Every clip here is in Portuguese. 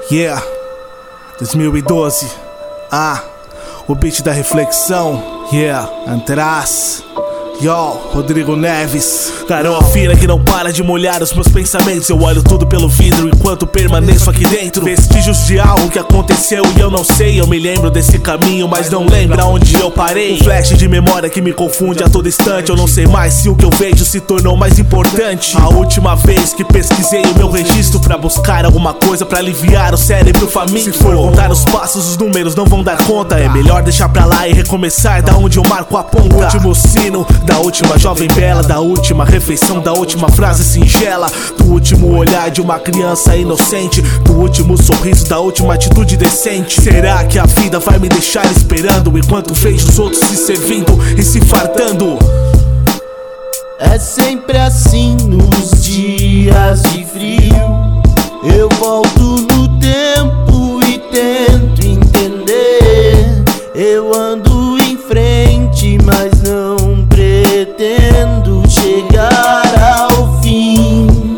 Yeah, 2012. O beat da reflexão. Yeah, Antras. Yo, Rodrigo Neves. Garoa fina que não para de molhar os meus pensamentos. Eu olho tudo pelo vidro enquanto permaneço aqui dentro. Vestígios de algo que aconteceu e eu não sei. Eu me lembro desse caminho, mas não lembro aonde eu parei. Um flash de memória que me confunde a todo instante. Eu não sei mais se o que eu vejo se tornou mais importante. A última vez que pesquisei o meu registro pra buscar alguma coisa pra aliviar o cérebro faminto. Se for contar os passos, os números não vão dar conta. É melhor deixar pra lá e recomeçar da onde eu marco a ponta. O último sino da última jovem bela, da última refeição, da última frase singela, do último olhar de uma criança inocente, do último sorriso, da última atitude decente. Será que a vida vai me deixar esperando enquanto vejo os outros se servindo e se fartando? É sempre assim nos dias de frio. Eu volto no tempo e tento entender. Eu ando em frente, mas não pretendo chegar ao fim.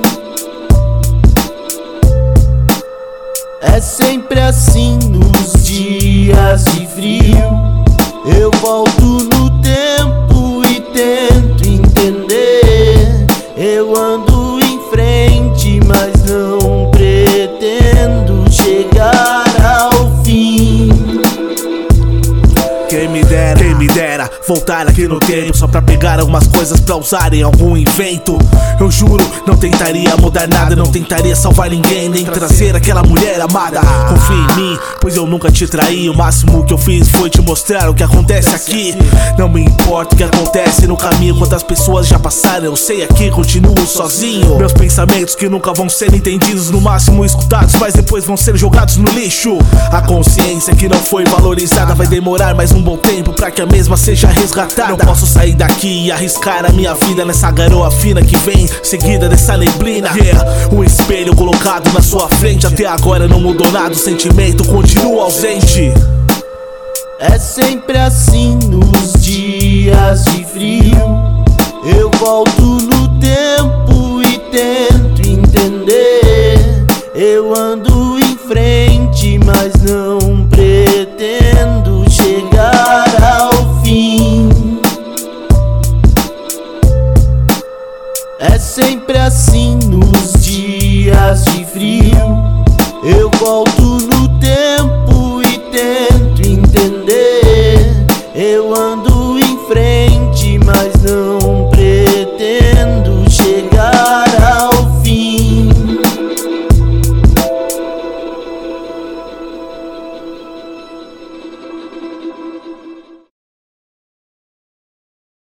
É sempre assim nos dias de frio. Eu volto no tempo e tento entender. Eu ando em frente, mas não pretendo chegar ao fim. Quem me dera voltar aqui no tempo só pra pegar algumas coisas pra usar em algum invento. Eu juro, não tentaria mudar nada, não tentaria salvar ninguém, nem trazer aquela mulher amada. Confia em mim, pois eu nunca te traí. O máximo que eu fiz foi te mostrar o que acontece aqui. Não me importa o que acontece no caminho, quantas pessoas já passaram, eu sei aqui, continuo sozinho. Meus pensamentos que nunca vão ser entendidos, no máximo escutados, mas depois vão ser jogados no lixo. A consciência que não foi valorizada vai demorar mais um bom tempo pra que a mesma seja resgatada. Não posso sair daqui e arriscar a minha vida nessa garoa fina que vem seguida dessa neblina. Yeah, o espelho colocado na sua frente, até agora não mudou nada, o sentimento continua ausente. É sempre assim nos dias de frio. Eu volto no tempo e tento entender. Eu ando em frente, mas não pretendo chegar ao fim. É sempre assim nos dias de frio. Eu volto